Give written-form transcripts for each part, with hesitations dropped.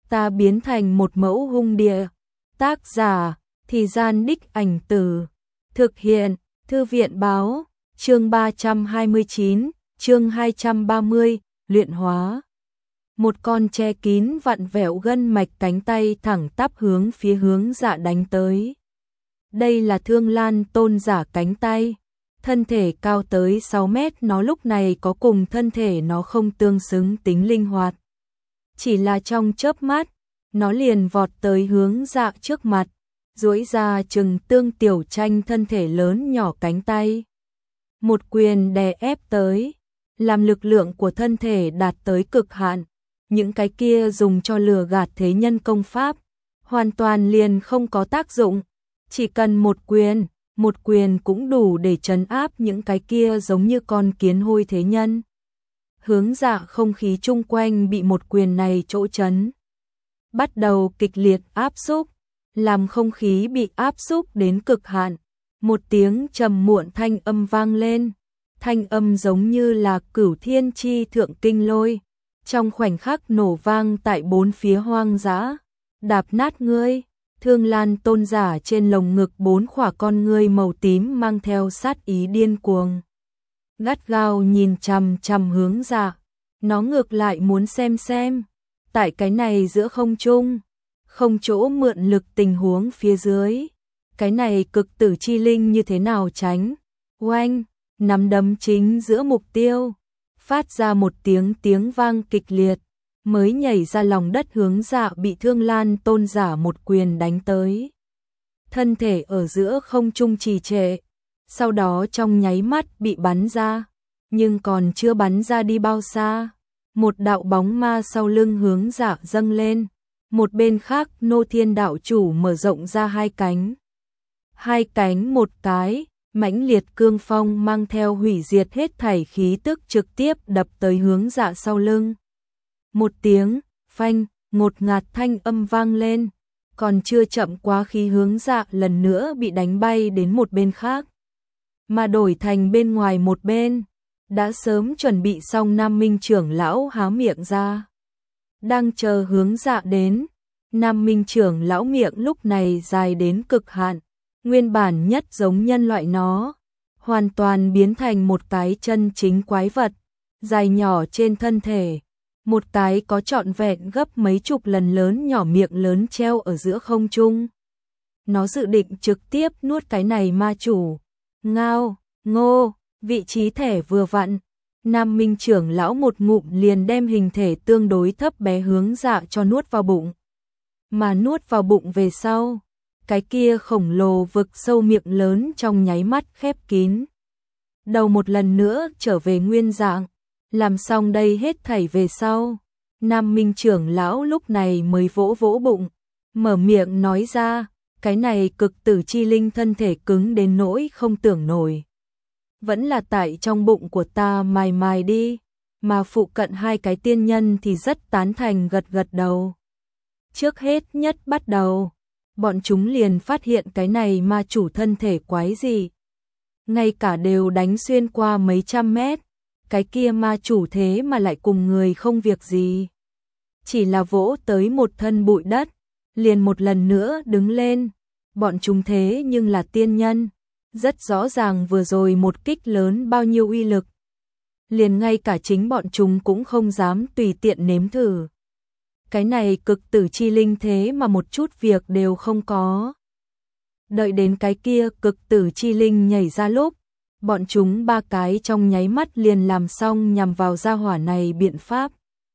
ta biến thành một mẫu hung địa. Tác giả, Thì Gian Đích Ảnh Từ. Thực hiện, Thư viện báo, chương 329, chương 230, luyện hóa. Một con che kín vặn vẹo gân mạch cánh tay thẳng tắp hướng phía Hướng Dạ đánh tới. Đây là Thương Lan Tôn giả cánh tay. Thân thể cao tới 6 mét, nó lúc này có cùng thân thể nó không tương xứng tính linh hoạt. Chỉ là trong chớp mắt, nó liền vọt tới Hướng Dạ trước mặt, duỗi ra chừng tương tiểu tranh thân thể lớn nhỏ cánh tay. Một quyền đè ép tới, làm lực lượng của thân thể đạt tới cực hạn. Những cái kia dùng cho lừa gạt thế nhân công pháp, hoàn toàn liền không có tác dụng. Chỉ cần một quyền cũng đủ để trấn áp những cái kia giống như con kiến hôi thế nhân. Hướng Dạ không khí chung quanh bị một quyền này chỗ chấn, bắt đầu kịch liệt áp xúc, làm không khí bị áp xúc đến cực hạn. Một tiếng trầm muộn thanh âm vang lên, thanh âm giống như là cửu thiên chi thượng kinh lôi, trong khoảnh khắc nổ vang tại bốn phía hoang dã. Đạp nát ngươi. Thương Lan Tôn giả trên lồng ngực 4 khỏa con ngươi màu tím mang theo sát ý điên cuồng, gắt gao nhìn chằm chằm Hướng Dạ. Nó ngược lại muốn xem tại cái này giữa không trung, không chỗ mượn lực tình huống phía dưới, cái này cực tử chi linh như thế nào tránh. Oanh, nắm đấm chính giữa mục tiêu, phát ra một tiếng vang kịch liệt, mới nhảy ra lòng đất. Hướng Dạ bị Thương Lan Tôn giả một quyền đánh tới, thân thể ở giữa không trung trì trệ, sau đó trong nháy mắt bị bắn ra, nhưng còn chưa bắn ra đi bao xa, một đạo bóng ma sau lưng Hướng Dạ dâng lên. Một bên khác Nô Thiên đạo chủ mở rộng ra hai cánh một cái, mãnh liệt cương phong mang theo hủy diệt hết thảy khí tức trực tiếp đập tới Hướng Dạ sau lưng. Một tiếng phanh ngột ngạt thanh âm vang lên, còn chưa chậm quá khi Hướng Dạ lần nữa bị đánh bay đến một bên khác, mà đổi thành bên ngoài một bên, đã sớm chuẩn bị xong Nam Minh trưởng lão há miệng ra, đang chờ Hướng Dạ đến. Nam Minh trưởng lão miệng lúc này dài đến cực hạn, nguyên bản nhất giống nhân loại nó, hoàn toàn biến thành một cái chân chính quái vật, dài nhỏ trên thân thể, một cái có trọn vẹn gấp mấy chục lần lớn nhỏ miệng lớn treo ở giữa không trung. Nó dự định trực tiếp nuốt cái này ma chủ. Ngao, ngô, vị trí thể vừa vặn, Nam Minh trưởng lão một ngụm liền đem hình thể tương đối thấp bé Hướng Dạ cho nuốt vào bụng. Mà nuốt vào bụng về sau, cái kia khổng lồ vực sâu miệng lớn trong nháy mắt khép kín. Đầu một lần nữa trở về nguyên dạng. Làm xong đây hết thảy về sau, Nam Minh trưởng lão lúc này mới vỗ vỗ bụng, mở miệng nói ra, cái này cực tử chi linh thân thể cứng đến nỗi không tưởng nổi. Vẫn là tại trong bụng của ta mài đi, mà phụ cận hai cái tiên nhân thì rất tán thành gật gật đầu. Trước hết nhất bắt đầu, bọn chúng liền phát hiện cái này ma chủ thân thể quái gì. Ngay cả đều đánh xuyên qua mấy trăm mét, cái kia ma chủ thế mà lại cùng người không việc gì. Chỉ là vỗ tới một thân bụi đất, liền một lần nữa đứng lên. Bọn chúng thế nhưng là tiên nhân, rất rõ ràng vừa rồi một kích lớn bao nhiêu uy lực. Liền ngay cả chính bọn chúng cũng không dám tùy tiện nếm thử. Cái này cực tử chi linh thế mà một chút việc đều không có. Đợi đến cái kia cực tử chi linh nhảy ra lúc, bọn chúng ba cái trong nháy mắt liền làm xong nhằm vào gia hỏa này biện pháp.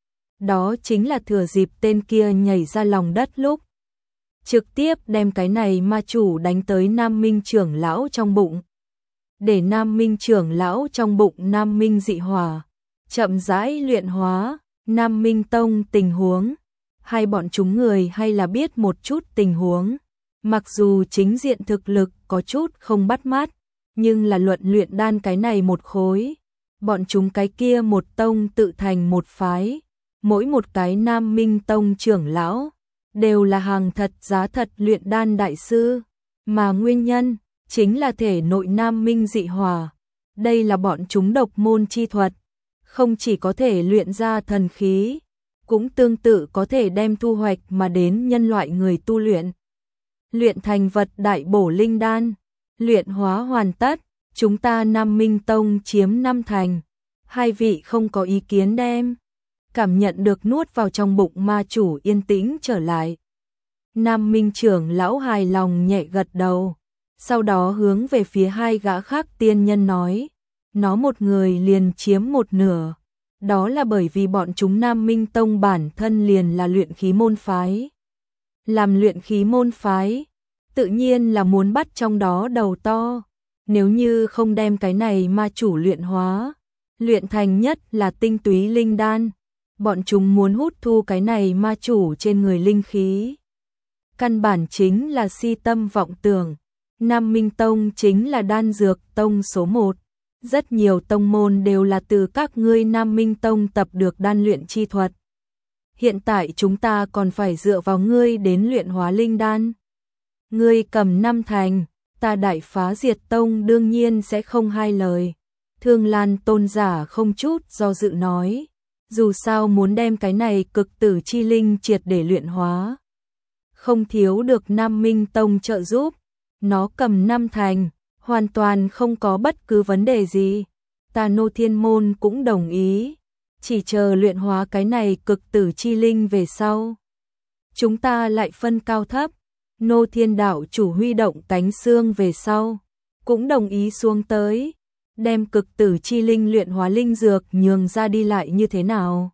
Đó chính là thừa dịp tên kia nhảy ra lòng đất lúc, trực tiếp đem cái này ma chủ đánh tới Nam Minh trưởng lão trong bụng. Để Nam Minh trưởng lão trong bụng Nam Minh dị hỏa chậm rãi luyện hóa. Nam Minh tông tình huống, hai bọn chúng người hay là biết một chút tình huống. Mặc dù chính diện thực lực có chút không bắt mắt, nhưng là luận luyện đan cái này một khối, bọn chúng cái kia một tông tự thành một phái, mỗi một cái Nam Minh tông trưởng lão đều là hàng thật giá thật luyện đan đại sư, mà nguyên nhân chính là thể nội Nam Minh dị hỏa. Đây là bọn chúng độc môn chi thuật, không chỉ có thể luyện ra thần khí, cũng tương tự có thể đem thu hoạch mà đến nhân loại người tu luyện. Luyện thành vật đại bổ linh đan, luyện hóa hoàn tất, chúng ta Nam Minh Tông chiếm 5 thành. Hai vị không có ý kiến đem. Cảm nhận được nuốt vào trong bụng ma chủ yên tĩnh trở lại. Nam Minh trưởng lão hài lòng nhẹ gật đầu. Sau đó hướng về phía hai gã khác tiên nhân nói. Nó một người liền chiếm một nửa. Đó là bởi vì bọn chúng Nam Minh Tông bản thân liền là luyện khí môn phái. Làm luyện khí môn phái, tự nhiên là muốn bắt trong đó đầu to. Nếu như không đem cái này ma chủ luyện hóa, luyện thành nhất là tinh túy linh đan, bọn chúng muốn hút thu cái này ma chủ trên người linh khí. Căn bản chính là si tâm vọng tưởng. Nam Minh Tông chính là đan dược tông số 1. Rất nhiều tông môn đều là từ các ngươi Nam Minh Tông tập được đan luyện chi thuật. Hiện tại chúng ta còn phải dựa vào ngươi đến luyện hóa linh đan. Ngươi cầm 5 thành, ta Đại Phá Diệt Tông đương nhiên sẽ không hai lời. Thương Lan tôn giả không chút do dự nói. Dù sao muốn đem cái này cực tử chi linh triệt để luyện hóa. Không thiếu được Nam Minh Tông trợ giúp. Nó cầm 5 thành, hoàn toàn không có bất cứ vấn đề gì. Ta Nô Thiên Môn cũng đồng ý. Chỉ chờ luyện hóa cái này cực tử chi linh về sau. Chúng ta lại phân cao thấp. Nô Thiên đạo chủ huy động cánh xương về sau. Cũng đồng ý xuống tới. Đem cực tử chi linh luyện hóa linh dược nhường ra đi lại như thế nào.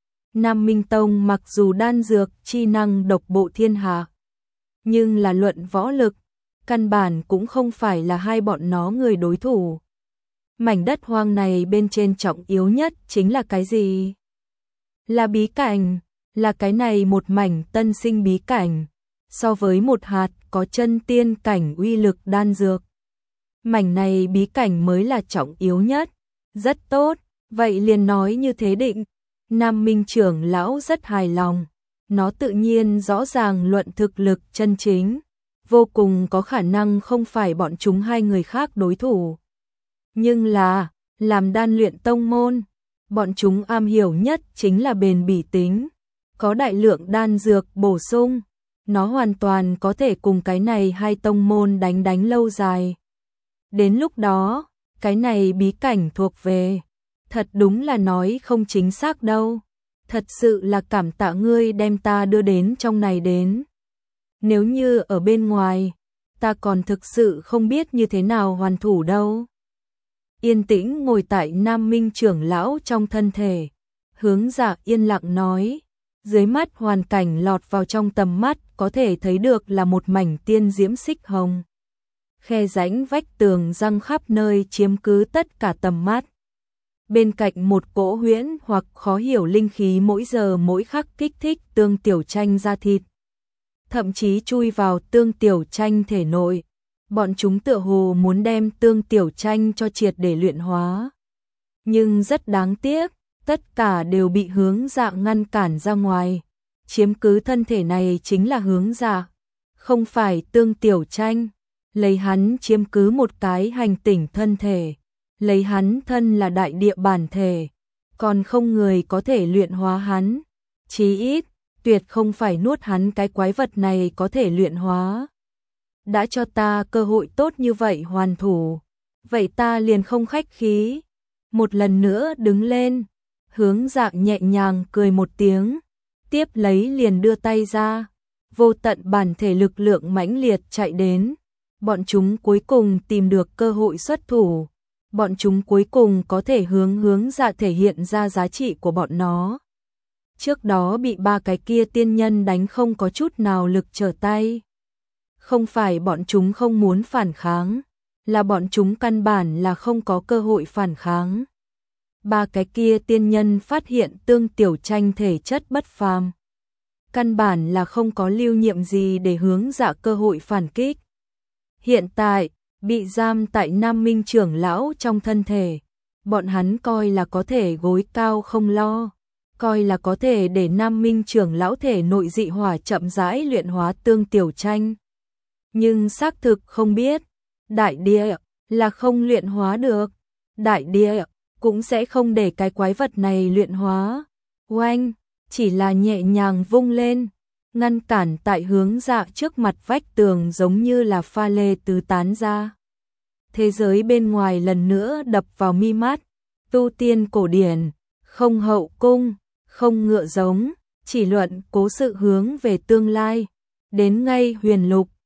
Nam Minh Tông mặc dù đan dược chi năng độc bộ thiên hạ. Nhưng là luận võ lực. Căn bản cũng không phải là hai bọn nó người đối thủ. Mảnh đất hoang này bên trên trọng yếu nhất chính là cái gì? Là bí cảnh, là cái này một mảnh tân sinh bí cảnh, so với một hạt có chân tiên cảnh uy lực đan dược. Mảnh này bí cảnh mới là trọng yếu nhất. Rất tốt, vậy liền nói như thế định. Nam Minh trưởng lão rất hài lòng. Nó tự nhiên rõ ràng luận thực lực chân chính. Vô cùng có khả năng không phải bọn chúng hai người khác đối thủ. Nhưng là, làm đan luyện tông môn, bọn chúng am hiểu nhất chính là bền bỉ tính. Có đại lượng đan dược bổ sung, nó hoàn toàn có thể cùng cái này hai tông môn đánh lâu dài. Đến lúc đó, cái này bí cảnh thuộc về, thật đúng là nói không chính xác đâu. Thật sự là cảm tạ ngươi đem ta đưa đến trong này đến. Nếu như ở bên ngoài, ta còn thực sự không biết như thế nào hoàn thủ đâu. Yên tĩnh ngồi tại Nam Minh trưởng lão trong thân thể, hướng Dạ yên lặng nói, dưới mắt hoàn cảnh lọt vào trong tầm mắt có thể thấy được là một mảnh tiên diễm xích hồng. Khe rãnh vách tường răng khắp nơi chiếm cứ tất cả tầm mắt. Bên cạnh một cỗ huyễn hoặc khó hiểu linh khí mỗi giờ mỗi khắc kích thích Tương Tiểu Tranh ra thịt. Thậm chí chui vào Tương Tiểu Tranh thể nội. Bọn chúng tựa hồ muốn đem Tương Tiểu Tranh cho triệt để luyện hóa. Nhưng rất đáng tiếc, tất cả đều bị Hướng Dạ ngăn cản ra ngoài. Chiếm cứ thân thể này chính là Hướng Dạ, không phải Tương Tiểu Tranh. Lấy hắn chiếm cứ một cái hành tinh thân thể. Lấy hắn thân là đại địa bản thể. Còn không người có thể luyện hóa hắn. Chí ít, tuyệt không phải nuốt hắn cái quái vật này có thể luyện hóa. Đã cho ta cơ hội tốt như vậy hoàn thủ. Vậy ta liền không khách khí. Một lần nữa đứng lên. Hướng Dạ nhẹ nhàng cười một tiếng. Tiếp lấy liền đưa tay ra. Vô tận bản thể lực lượng mãnh liệt chạy đến. Bọn chúng cuối cùng tìm được cơ hội xuất thủ. Bọn chúng cuối cùng có thể Hướng Dạ thể hiện ra giá trị của bọn nó. Trước đó bị ba cái kia tiên nhân đánh không có chút nào lực trở tay. Không phải bọn chúng không muốn phản kháng, là bọn chúng căn bản là không có cơ hội phản kháng. Ba cái kia tiên nhân phát hiện Tương Tiểu Tranh thể chất bất phàm. Căn bản là không có lưu nhiệm gì để Hướng Dạ cơ hội phản kích. Hiện tại, bị giam tại Nam Minh trưởng lão trong thân thể, bọn hắn coi là có thể gối cao không lo, coi là có thể để Nam Minh trưởng lão thể nội dị hỏa chậm rãi luyện hóa Tương Tiểu Tranh. Nhưng xác thực không biết, đại địa là không luyện hóa được, đại địa cũng sẽ không để cái quái vật này luyện hóa. Oanh, chỉ là nhẹ nhàng vung lên, ngăn cản tại hướng dạ trước mặt vách tường giống như là pha lê tứ tán ra. Thế giới bên ngoài lần nữa đập vào mi mắt, tu tiên cổ điển, không hậu cung, không ngựa giống, chỉ luận cố sự hướng về tương lai, đến ngay huyền lục,